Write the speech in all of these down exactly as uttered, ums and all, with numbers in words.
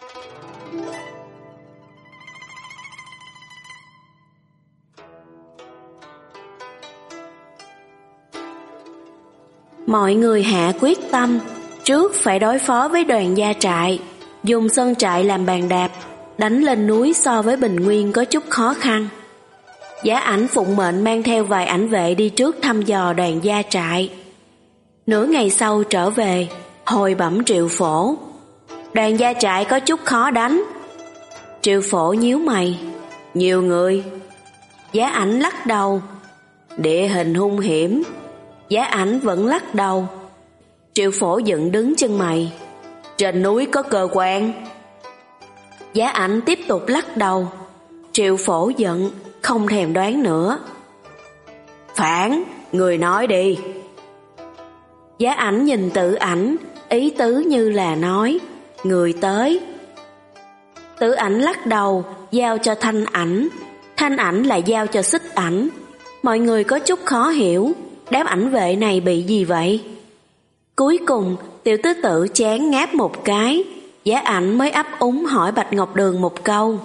Mọi người hạ quyết tâm, trước phải đối phó với đoàn gia trại, dùng sân trại làm bàn đạp, đánh lên núi so với Bình Nguyên có chút khó khăn. Giá Ảnh phụng mệnh mang theo vài ảnh vệ đi trước thăm dò đoàn gia trại. Nửa ngày sau trở về, hồi bẩm Triệu Phổ. Đoàn gia trại có chút khó đánh. Triệu Phổ nhíu mày. Nhiều người. Giá Ảnh lắc đầu. Địa hình hung hiểm. Giá Ảnh vẫn lắc đầu. Triệu Phổ dựng đứng chân mày. Trên núi có cơ quan. Giá Ảnh tiếp tục lắc đầu. Triệu Phổ giận, không thèm đoán nữa. Phản, người nói đi. Giá Ảnh nhìn Tự Ảnh, ý tứ như là nói, người tới. Tự Ảnh lắc đầu, giao cho Thanh Ảnh. Thanh Ảnh lại giao cho Xích Ảnh. Mọi người có chút khó hiểu, đám ảnh vệ này bị gì vậy? Cuối cùng, Tiểu Tứ Tử chán ngáp một cái, Giá Ảnh mới ấp úng hỏi Bạch Ngọc Đường một câu.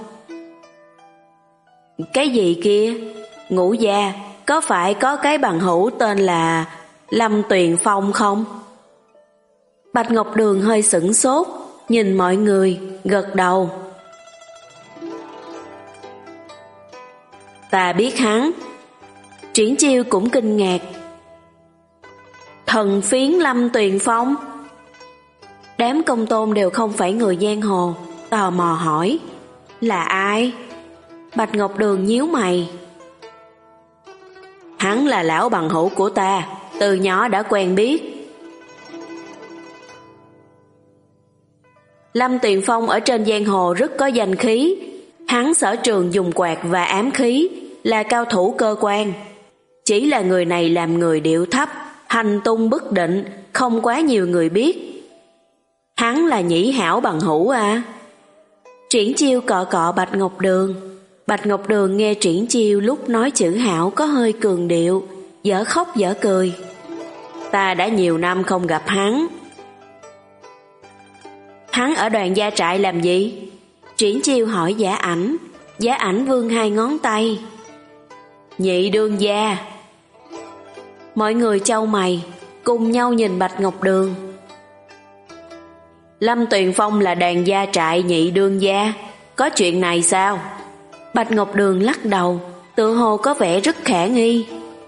Cái gì kia? Ngũ gia, có phải có cái bằng hữu tên là Lâm Tuyền Phong không? Bạch Ngọc Đường hơi sửng sốt, nhìn mọi người, gật đầu. Ta biết hắn. Triển Chiêu cũng kinh ngạc. Thần phiến Lâm Tuyền Phong? Đám công tôn đều không phải người giang hồ, tò mò hỏi. Là ai? Bạch Ngọc Đường nhíu mày. Hắn là lão bằng hữu của ta, từ nhỏ đã quen biết. Lâm Tuyền Phong ở trên giang hồ rất có danh khí. Hắn sở trường dùng quạt và ám khí, là cao thủ cơ quan. Chỉ là người này làm người điệu thấp, hành tung bất định, không quá nhiều người biết. Hắn là Nhĩ Hảo bằng hữu à? Triển Chiêu cọ cọ Bạch Ngọc Đường. Bạch Ngọc Đường nghe Triển Chiêu lúc nói chữ Hảo có hơi cường điệu, dở khóc dở cười. Ta đã nhiều năm không gặp hắn. Hắn ở đoàn gia trại làm gì? Triển Chiêu hỏi Giá Ảnh. Giá Ảnh vươn hai ngón tay. Nhị đương gia. Mọi người chau mày, cùng nhau nhìn Bạch Ngọc Đường. Lâm Tuyền Phong là đoàn gia trại nhị đương gia, có chuyện này sao? Bạch Ngọc Đường lắc đầu, tự hồ có vẻ rất khả nghi.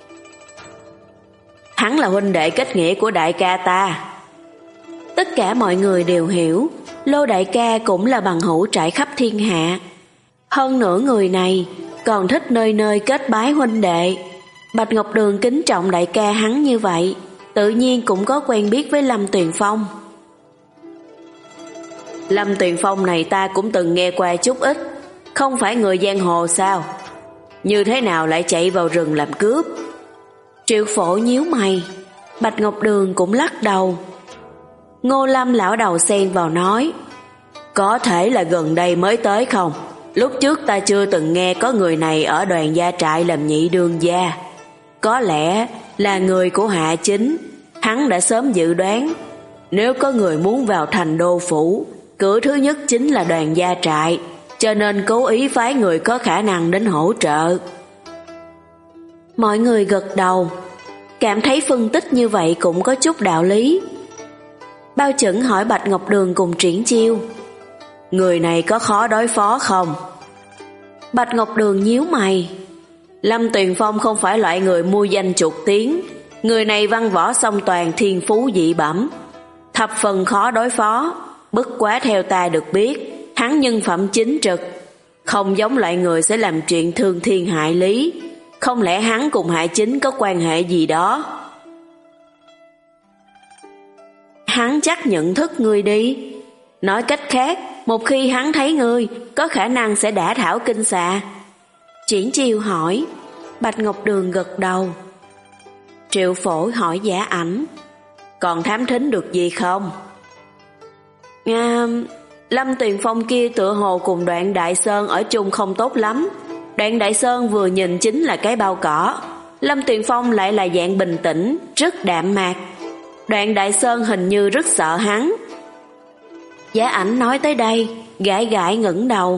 Hắn là huynh đệ kết nghĩa của đại ca ta. Tất cả mọi người đều hiểu, Lô đại ca cũng là bằng hữu trải khắp thiên hạ. Hơn nữa người này còn thích nơi nơi kết bái huynh đệ. Bạch Ngọc Đường kính trọng đại ca hắn như vậy, tự nhiên cũng có quen biết với Lâm Tuyền Phong. Lâm Tuyền Phong này ta cũng từng nghe qua chút ít, không phải người giang hồ sao? Như thế nào lại chạy vào rừng làm cướp? Triệu Phổ nhíu mày. Bạch Ngọc Đường cũng lắc đầu. Ngô Lâm lão đầu xen vào nói, có thể là gần đây mới tới không? Lúc trước ta chưa từng nghe có người này ở đoàn gia trại làm nhị đương gia. Có lẽ là người của Hạ Chính. Hắn đã sớm dự đoán, nếu có người muốn vào thành đô phủ, cửa thứ nhất chính là đoàn gia trại, cho nên cố ý phái người có khả năng đến hỗ trợ. Mọi người gật đầu, cảm thấy phân tích như vậy cũng có chút đạo lý. Bao Chẩn hỏi Bạch Ngọc Đường cùng Triển Chiêu, người này có khó đối phó không? Bạch Ngọc Đường nhíu mày. Lâm Tuyền Phong không phải loại người mua danh chuột tiếng. Người này văn võ song toàn, thiên phú dị bẩm, thập phần khó đối phó. Bất quá theo ta được biết, hắn nhân phẩm chính trực, không giống loại người sẽ làm chuyện thương thiên hại lý. Không lẽ hắn cùng Hạ Chính có quan hệ gì đó? Hắn chắc nhận thức ngươi đi. Nói cách khác, một khi hắn thấy ngươi, có khả năng sẽ đả thảo kinh xà. Triển Chiêu hỏi. Bạch Ngọc Đường gật đầu. Triệu Phổ hỏi Giá Ảnh, còn thám thính được gì không? À, Lâm Tuyền Phong kia tựa hồ cùng Đoạn Đại Sơn ở chung không tốt lắm. Đoạn Đại Sơn vừa nhìn chính là cái bao cỏ, Lâm Tuyền Phong lại là dạng bình tĩnh, rất đạm mạc. Đoạn Đại Sơn hình như rất sợ hắn. Giá Ảnh nói tới đây, gãi gãi ngẩng đầu.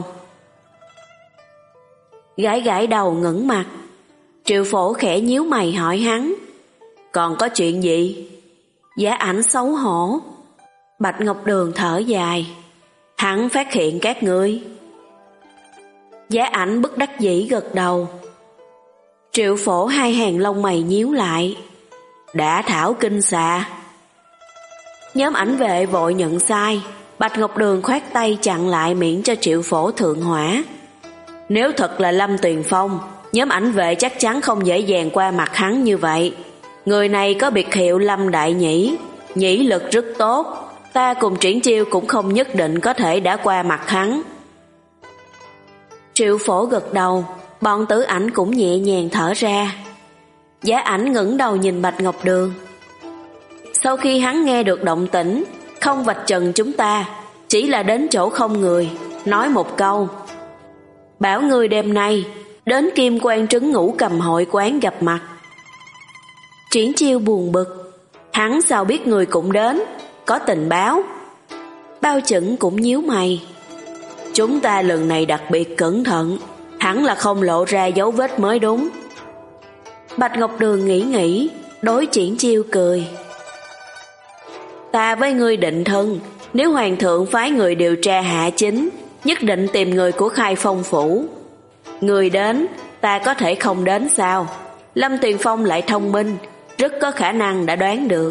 Gãi gãi đầu ngẩng mặt. Triệu Phổ khẽ nhíu mày hỏi hắn, còn có chuyện gì? Giá Ảnh xấu hổ. Bạch Ngọc Đường thở dài, hắn phát hiện các ngươi. Giá Ảnh bất đắc dĩ gật đầu. Triệu Phổ hai hàng lông mày nhíu lại, đã thảo kinh xà. Nhóm ảnh vệ vội nhận sai. Bạch Ngọc Đường khoát tay chặn lại miễn cho Triệu Phổ thượng hỏa. Nếu thật là Lâm Tuyền Phong, nhóm ảnh vệ chắc chắn không dễ dàng qua mặt hắn như vậy. Người này có biệt hiệu Lâm Đại Nhĩ, nhĩ lực rất tốt. Ta cùng Triển Chiêu cũng không nhất định có thể đã qua mặt hắn. Triệu Phổ gật đầu, bọn Tử Ảnh cũng nhẹ nhàng thở ra. Giá Ảnh ngẩng đầu nhìn Bạch Ngọc Đường. Sau khi hắn nghe được động tĩnh, không vạch trần chúng ta, chỉ là đến chỗ không người, nói một câu, bảo người đêm nay đến Kim Quan Trấn Ngũ Cầm hội quán gặp mặt. Triển Chiêu buồn bực, hắn sao biết người cũng đến, có tình báo. Bao Chẩn cũng nhíu mày, chúng ta lần này đặc biệt cẩn thận, hẳn là không lộ ra dấu vết mới đúng. Bạch Ngọc Đường nghĩ nghĩ, đối Triển Chiêu cười, ta với ngươi định thân, nếu hoàng thượng phái người điều tra hạ chính, nhất định tìm người của Khai Phong phủ. Người đến, ta có thể không đến sao? Lâm Tuyền Phong lại thông minh, rất có khả năng đã đoán được.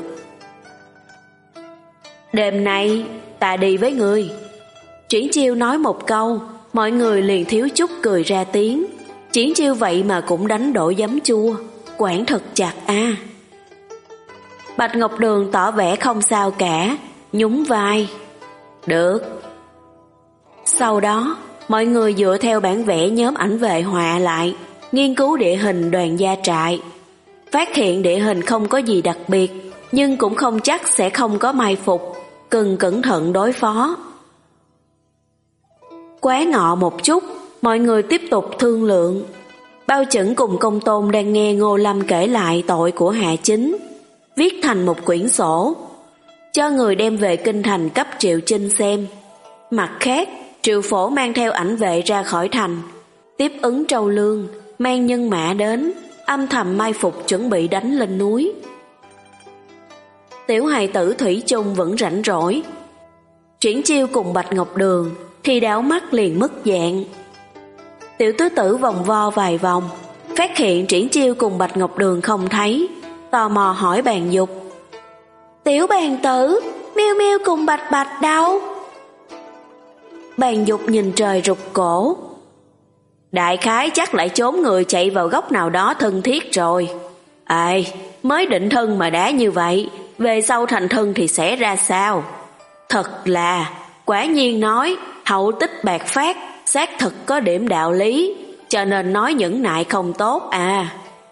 Đêm nay, ta đi với ngươi. Triển Chiêu nói một câu, mọi người liền thiếu chút cười ra tiếng. Triển Chiêu vậy mà cũng đánh đổi giấm chua, quản thật chặt a. Bạch Ngọc Đường tỏ vẻ không sao cả, nhún vai. Được. Sau đó, mọi người dựa theo bản vẽ nhóm ảnh vệ họa lại, nghiên cứu địa hình đoàn gia trại. Phát hiện địa hình không có gì đặc biệt, nhưng cũng không chắc sẽ không có mai phục, cần cẩn thận đối phó. Quá ngọ một chút, mọi người tiếp tục thương lượng. Bao Chẩn cùng Công Tôn đang nghe Ngô Lâm kể lại tội của Hạ Chính, viết thành một quyển sổ, cho người đem về kinh thành cấp Triệu Chinh xem. Mặt khác, Triệu Phổ mang theo ảnh vệ ra khỏi thành, tiếp ứng Trâu Lương, mang nhân mã đến, âm thầm mai phục chuẩn bị đánh lên núi. Tiểu hài tử Thủy chung vẫn rảnh rỗi. Triển Chiêu cùng Bạch Ngọc Đường thì đảo mắt liền mất dạng. Tiểu tứ tử vòng vo vài vòng, phát hiện Triển Chiêu cùng Bạch Ngọc Đường không thấy, tò mò hỏi Bàn Dục, tiểu bàn tử, Miêu Miêu cùng Bạch Bạch đâu? Bàn Dục nhìn trời rụt cổ, đại khái chắc lại trốn người chạy vào góc nào đó thân thiết rồi. Ê, mới định thân mà đã như vậy, về sau thành thân thì sẽ ra sao? Thật là, quả nhiên nói, hậu tích bạc phát, xác thực có điểm đạo lý, cho nên nói nhẫn nại không tốt à.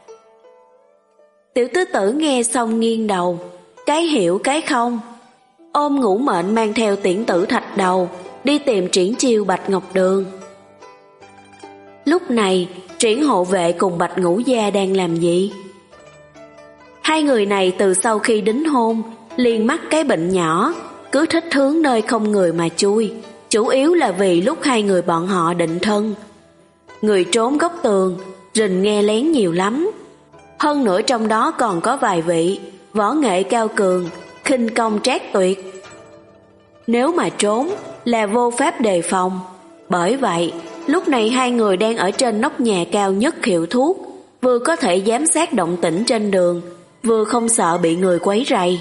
Tiểu tứ tử nghe xong nghiêng đầu, cái hiểu cái không. Ôm Ngũ Mệnh mang theo Tiễn Tử Thạch Đầu, đi tìm Triển Chiêu Bạch Ngọc Đường. Lúc này, Triển hộ vệ cùng Bạch Ngũ Gia đang làm gì? Hai người này từ sau khi đính hôn, liền mắc cái bệnh nhỏ, cứ thích hướng nơi không người mà chui, chủ yếu là vì lúc hai người bọn họ định thân. Người trốn góc tường, rình nghe lén nhiều lắm. Hơn nữa trong đó còn có vài vị, võ nghệ cao cường, khinh công trác tuyệt. Nếu mà trốn, là vô pháp đề phòng. Bởi vậy, lúc này hai người đang ở trên nóc nhà cao nhất hiệu thuốc, vừa có thể giám sát động tĩnh trên đường, vừa không sợ bị người quấy rầy.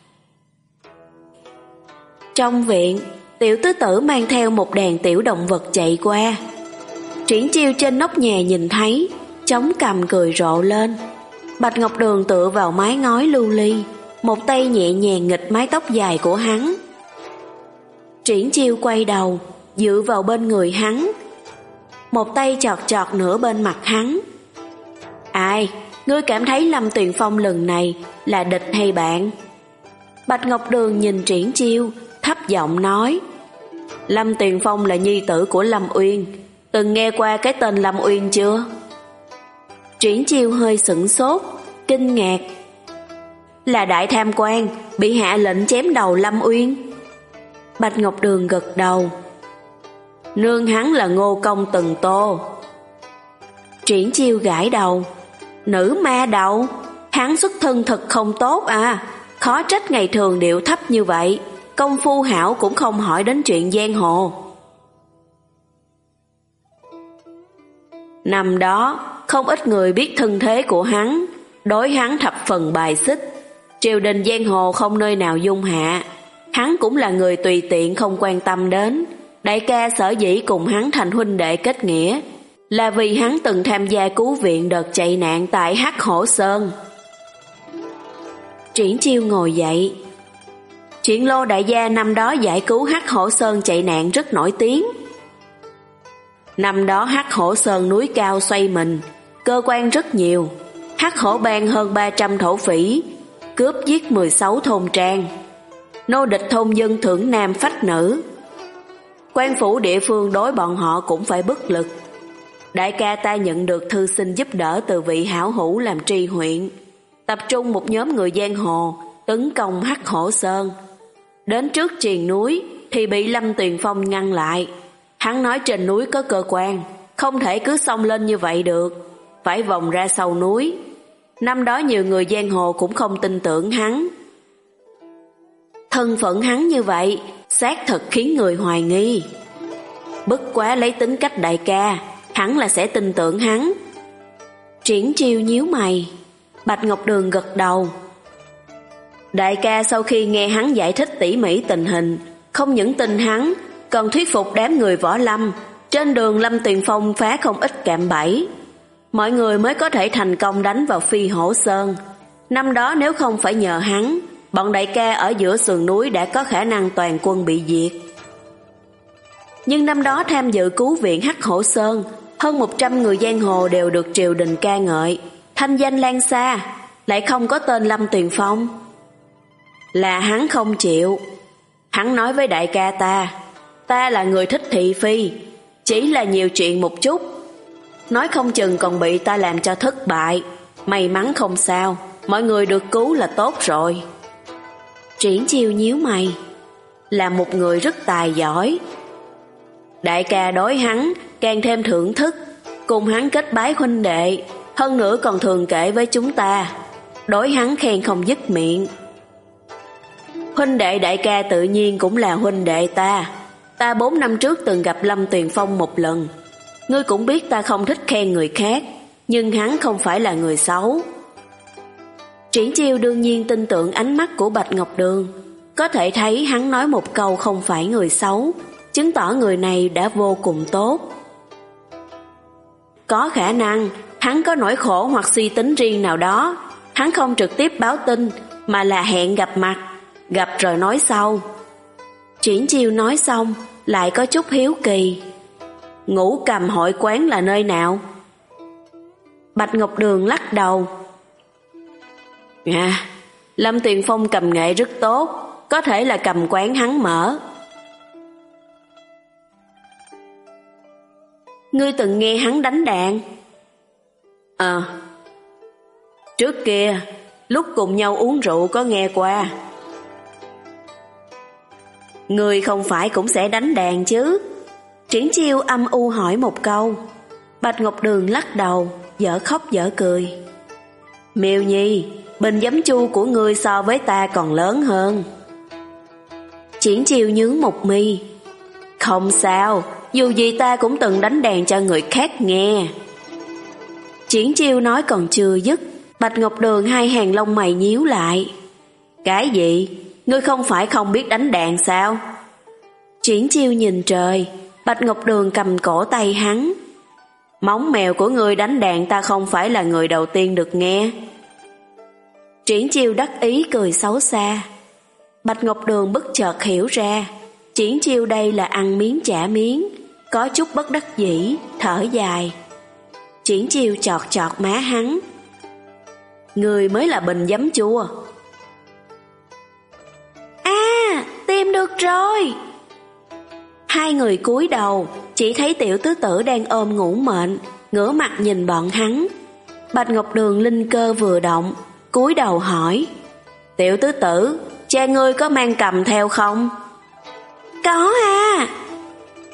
Trong viện, tiểu tứ tử mang theo một đàn tiểu động vật chạy qua. Triển Chiêu trên nóc nhà nhìn thấy, chống cằm cười rộ lên. Bạch Ngọc Đường tựa vào mái ngói lưu ly, một tay nhẹ nhàng nghịch mái tóc dài của hắn. Triển Chiêu quay đầu, dựa vào bên người hắn, một tay chọt chọt nửa bên mặt hắn. Ai, ngươi cảm thấy Lâm Tuyền Phong lần này là địch hay bạn? Bạch Ngọc Đường nhìn Triển Chiêu, thấp giọng nói, Lâm Tuyền Phong là nhi tử của Lâm Uyên, từng nghe qua cái tên Lâm Uyên chưa? Triển Chiêu hơi sửng sốt, kinh ngạc. Là đại tham quan, bị hạ lệnh chém đầu Lâm Uyên. Bạch Ngọc Đường gật đầu. Nương hắn là Ngô Công Từng Tô. Triển Chiêu gãi đầu. Nữ ma đầu, hắn xuất thân thật không tốt à, khó trách ngày thường điệu thấp như vậy, công phu hảo cũng không hỏi đến chuyện giang hồ. Năm đó, không ít người biết thân thế của hắn, đối hắn thập phần bài xích. Triều đình giang hồ không nơi nào dung hạ, hắn cũng là người tùy tiện không quan tâm đến. Đại ca sở dĩ cùng hắn thành huynh đệ kết nghĩa, là vì hắn từng tham gia cứu viện đợt chạy nạn tại Hắc Hổ Sơn. Triển Chiêu ngồi dậy. Triển Lô đại gia năm đó giải cứu Hắc Hổ Sơn chạy nạn rất nổi tiếng. Năm đó Hắc Hổ Sơn núi cao xoay mình, cơ quan rất nhiều. Hắc Hổ bang hơn ba trăm thổ phỉ, cướp giết mười sáu thôn trang. Nô địch thôn dân thưởng nam phách nữ. Quan phủ địa phương đối bọn họ cũng phải bất lực. Đại ca ta nhận được thư xin giúp đỡ từ vị hảo hữu làm tri huyện, tập trung một nhóm người giang hồ tấn công Hắc Hổ Sơn. Đến trước triền núi thì bị Lâm Tuyền Phong ngăn lại. Hắn nói trên núi có cơ quan, không thể cứ xông lên như vậy được, phải vòng ra sau núi. Năm đó nhiều người giang hồ cũng không tin tưởng hắn. Thân phận hắn như vậy, xác thật khiến người hoài nghi. Bất quá lấy tính cách đại ca, hắn là sẽ tin tưởng hắn. Triển Chiêu nhíu mày. Bạch Ngọc Đường gật đầu. Đại ca sau khi nghe hắn giải thích tỉ mỉ tình hình, không những tin hắn, còn thuyết phục đám người võ lâm. Trên đường Lâm Tuyền Phong phá không ít cạm bẫy, mọi người mới có thể thành công đánh vào Phi Hổ Sơn. Năm đó nếu không phải nhờ hắn, bọn đại ca ở giữa sườn núi đã có khả năng toàn quân bị diệt. Nhưng năm đó tham dự cứu viện Hắc Hổ Sơn, hơn một trăm người giang hồ đều được triều đình ca ngợi, thanh danh lan xa, lại không có tên Lâm Tuyền Phong. Là hắn không chịu. Hắn nói với đại ca ta, ta là người thích thị phi, chỉ là nhiều chuyện một chút, nói không chừng còn bị ta làm cho thất bại. May mắn không sao, mọi người được cứu là tốt rồi. Triển Chiêu nhíu mày. Là một người rất tài giỏi. Đại ca đối hắn càng thêm thưởng thức, cùng hắn kết bái huynh đệ, hơn nữa còn thường kể với chúng ta, đối hắn khen không dứt miệng. Huynh đệ đại ca tự nhiên cũng là huynh đệ ta. Ta bốn năm trước từng gặp Lâm Tuyền Phong một lần. Ngươi cũng biết ta không thích khen người khác, nhưng hắn không phải là người xấu. Triển Chiêu đương nhiên tin tưởng ánh mắt của Bạch Ngọc Đường, có thể thấy hắn nói một câu không phải người xấu, chứng tỏ người này đã vô cùng tốt. Có khả năng hắn có nỗi khổ hoặc suy tính riêng nào đó, hắn không trực tiếp báo tin, mà là hẹn gặp mặt, gặp rồi nói sau. Triển Chiêu nói xong, lại có chút hiếu kỳ. Ngũ Cầm hội quán là nơi nào? Bạch Ngọc Đường lắc đầu. À, Lâm Tuyền Phong cầm nghệ rất tốt, có thể là cầm quán hắn mở. Ngươi từng nghe hắn đánh đàn? Ờ, à, trước kia, lúc cùng nhau uống rượu có nghe qua. Ngươi không phải cũng sẽ đánh đàn chứ? Triển Chiêu âm u hỏi một câu. Bạch Ngọc Đường lắc đầu, dở khóc dở cười. Miêu Nhi, bình giấm chu của ngươi so với ta còn lớn hơn. Triển Chiêu nhướng một mi. Không sao, dù gì ta cũng từng đánh đàn cho người khác nghe. Triển Chiêu nói còn chưa dứt, Bạch Ngọc Đường hai hàng lông mày nhíu lại. Cái gì? Ngươi không phải không biết đánh đàn sao? Triển Chiêu nhìn trời. Bạch Ngọc Đường cầm cổ tay hắn. Móng mèo của ngươi đánh đàn ta không phải là người đầu tiên được nghe. Triển Chiêu đắc ý cười xấu xa. Bạch Ngọc Đường bất chợt hiểu ra, Triển Chiêu đây là ăn miếng trả miếng, có chút bất đắc dĩ, thở dài. Triển Chiêu chọt chọt má hắn. Ngươi mới là bình giấm chua. À, tìm được rồi. Hai người cúi đầu, chỉ thấy Tiểu Tứ Tử đang ôm ngủ mệnh, ngửa mặt nhìn bọn hắn. Bạch Ngọc Đường linh cơ vừa động, cúi đầu hỏi. Tiểu Tứ Tử, cha ngươi có mang cầm theo không?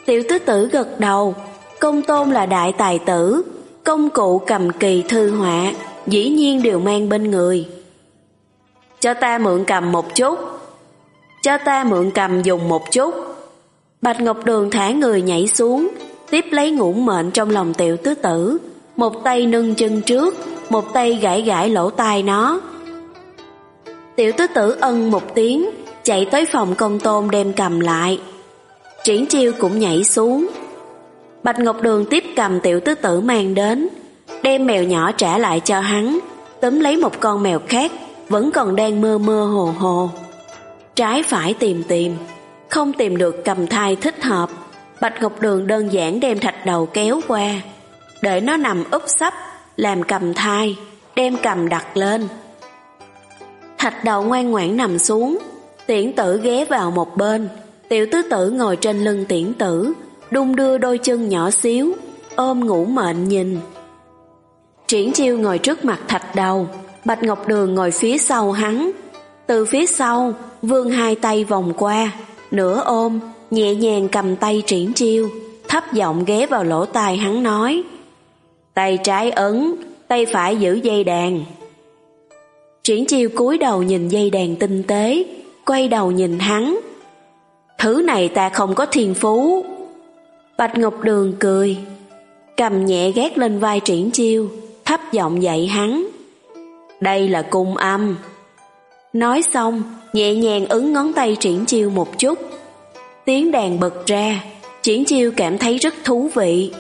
Tiểu tứ tử gật đầu. Công tôn là đại tài tử, công cụ cầm kỳ thư họa dĩ nhiên đều mang bên người. Cho ta mượn cầm một chút. Cho ta mượn cầm dùng một chút. Bạch Ngọc Đường thả người nhảy xuống, tiếp lấy ngũ mệnh trong lòng tiểu tứ tử, một tay nâng chân trước, một tay gãi gãi lỗ tai nó. Tiểu tứ tử ân một tiếng, chạy tới phòng công tôn đem cầm lại. Triển Chiêu cũng nhảy xuống. Bạch Ngọc Đường tiếp cầm tiểu tứ tử mang đến, đem mèo nhỏ trả lại cho hắn, túm lấy một con mèo khác vẫn còn đang mơ mơ hồ hồ. Trái phải tìm tìm, không tìm được cầm thai thích hợp. Bạch Ngọc Đường đơn giản đem thạch đầu kéo qua, để nó nằm úp sấp làm cầm thai, đem cầm đặt lên. Thạch đầu ngoan ngoãn nằm xuống, Tiễn Tử ghé vào một bên, tiểu tứ tử ngồi trên lưng Tiễn Tử, đung đưa đôi chân nhỏ xíu, ôm ngủ mệnh nhìn. Triển Chiêu ngồi trước mặt thạch đầu, Bạch Ngọc Đường ngồi phía sau hắn. Từ phía sau, vươn hai tay vòng qua, nửa ôm, nhẹ nhàng cầm tay Triển Chiêu, thấp giọng ghé vào lỗ tai hắn nói: tay trái ấn, tay phải giữ dây đàn. Triển Chiêu cúi đầu nhìn dây đàn tinh tế, quay đầu nhìn hắn: thứ này ta không có thiên phú. Bạch Ngọc Đường cười, cầm nhẹ gác lên vai Triển Chiêu, thấp giọng dạy hắn: đây là cung âm. Nói xong, nhẹ nhàng ấn ngón tay Triển Chiêu một chút. Tiếng đàn bật ra, Triển Chiêu cảm thấy rất thú vị.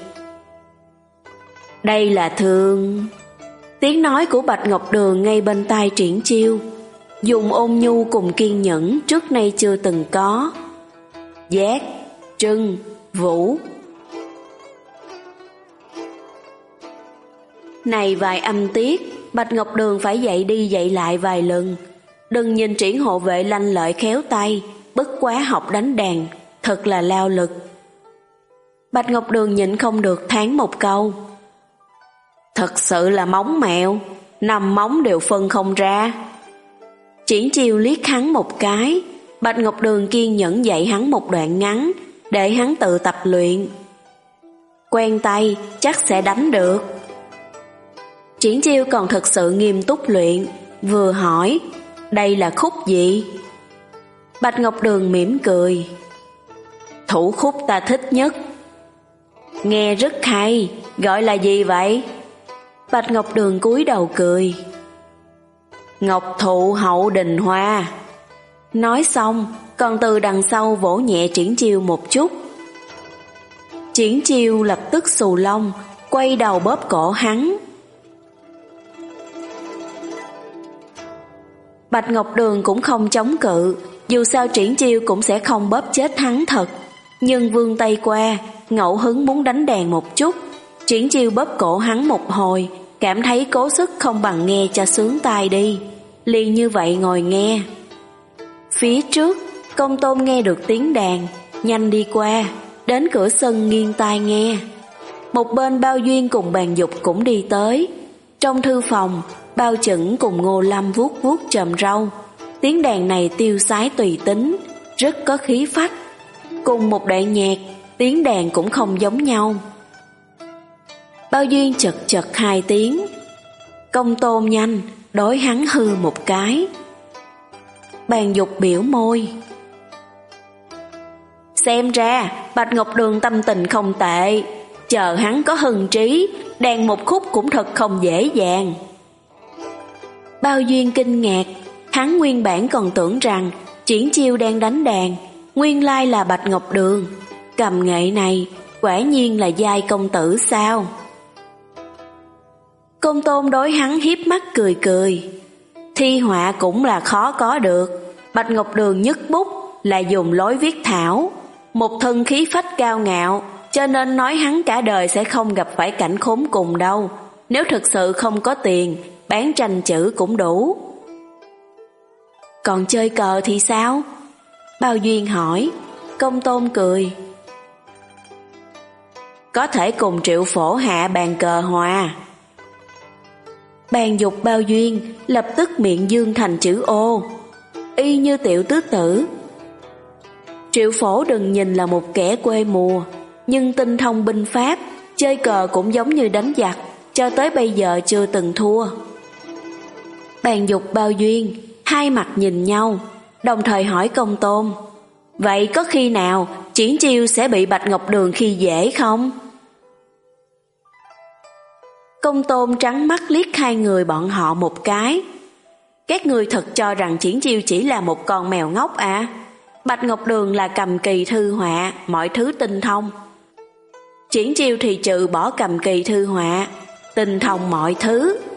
Đây là thương. Tiếng nói của Bạch Ngọc Đường ngay bên tai Triển Chiêu, dùng ôn nhu cùng kiên nhẫn trước nay chưa từng có. Giác, trưng, vũ. Này vài âm tiết, Bạch Ngọc Đường phải dạy đi dạy lại vài lần. Đừng nhìn Triển hộ vệ lanh lợi khéo tay, bất quá học đánh đàn, thật là lao lực. Bạch Ngọc Đường nhịn không được thán một câu: thật sự là móng mèo, năm móng đều phân không ra. Triển Chiêu liếc hắn một cái, Bạch Ngọc Đường kiên nhẫn dạy hắn một đoạn ngắn, để hắn tự tập luyện. Quen tay, chắc sẽ đánh được. Triển Chiêu còn thật sự nghiêm túc luyện, vừa hỏi: đây là khúc gì? Bạch Ngọc Đường mỉm cười: thủ khúc ta thích nhất. Nghe rất hay, gọi là gì vậy? Bạch Ngọc Đường cúi đầu cười: Ngọc thụ hậu đình hoa. Nói xong, còn từ đằng sau vỗ nhẹ Triển Chiêu một chút. Triển Chiêu lập tức xù lông, quay đầu bóp cổ hắn. Bạch Ngọc Đường cũng không chống cự, dù sao Triển Chiêu cũng sẽ không bóp chết hắn thật. Nhưng vươn tay qua, ngẫu hứng muốn đánh đàn một chút. Triển Chiêu bóp cổ hắn một hồi, cảm thấy cố sức không bằng nghe cho sướng tai đi, liền như vậy ngồi nghe. Phía trước, Công Tôn nghe được tiếng đàn, nhanh đi qua, đến cửa sân nghiêng tai nghe. Một bên Bao Duyên cùng Bàn Dục cũng đi tới. Trong thư phòng, Bao Chẩn cùng Ngô Lâm vuốt vuốt chòm râu. Tiếng đàn này tiêu sái tùy tính, rất có khí phách. Cùng một đoạn nhạc, tiếng đàn cũng không giống nhau. Bao Duyên chật chật hai tiếng. Công Tôn nhanh đối hắn hư một cái. Bàn Dục biểu môi: xem ra Bạch Ngọc Đường tâm tình không tệ, chờ hắn có hứng trí, đàn một khúc cũng thật không dễ dàng. Bao Duyên kinh ngạc, hắn nguyên bản còn tưởng rằng Triển Chiêu đang đánh đàn, nguyên lai là Bạch Ngọc Đường. Cầm nghệ này quả nhiên là giai công tử sao? Công Tôn đối hắn hiếp mắt cười cười: thi họa cũng là khó có được. Bạch Ngọc Đường nhất bút là dùng lối viết thảo, một thân khí phách cao ngạo, cho nên nói hắn cả đời sẽ không gặp phải cảnh khốn cùng đâu. Nếu thực sự không có tiền, bán tranh chữ cũng đủ. Còn chơi cờ thì sao? Bao Duyên hỏi. Công Tôn cười: có thể cùng Triệu Phổ hạ bàn cờ hòa. Bàn Dục Bao Duyên lập tức miệng dương thành chữ ô, y như Tiểu Tứ Tử. Triệu Phổ đừng nhìn là một kẻ quê mùa, nhưng tinh thông binh pháp, chơi cờ cũng giống như đánh giặc, cho tới bây giờ chưa từng thua. Bàn Dục Bao Duyên hai mặt nhìn nhau, đồng thời hỏi Công Tôn: vậy có khi nào Triển Chiêu sẽ bị Bạch Ngọc Đường khi dễ không? Công Tôn trắng mắt liếc hai người bọn họ một cái. Các người thật cho rằng Triển Chiêu chỉ là một con mèo ngốc à? Bạch Ngọc Đường là cầm kỳ thư họa, mọi thứ tinh thông. Triển Chiêu thì trừ bỏ cầm kỳ thư họa, tinh thông mọi thứ.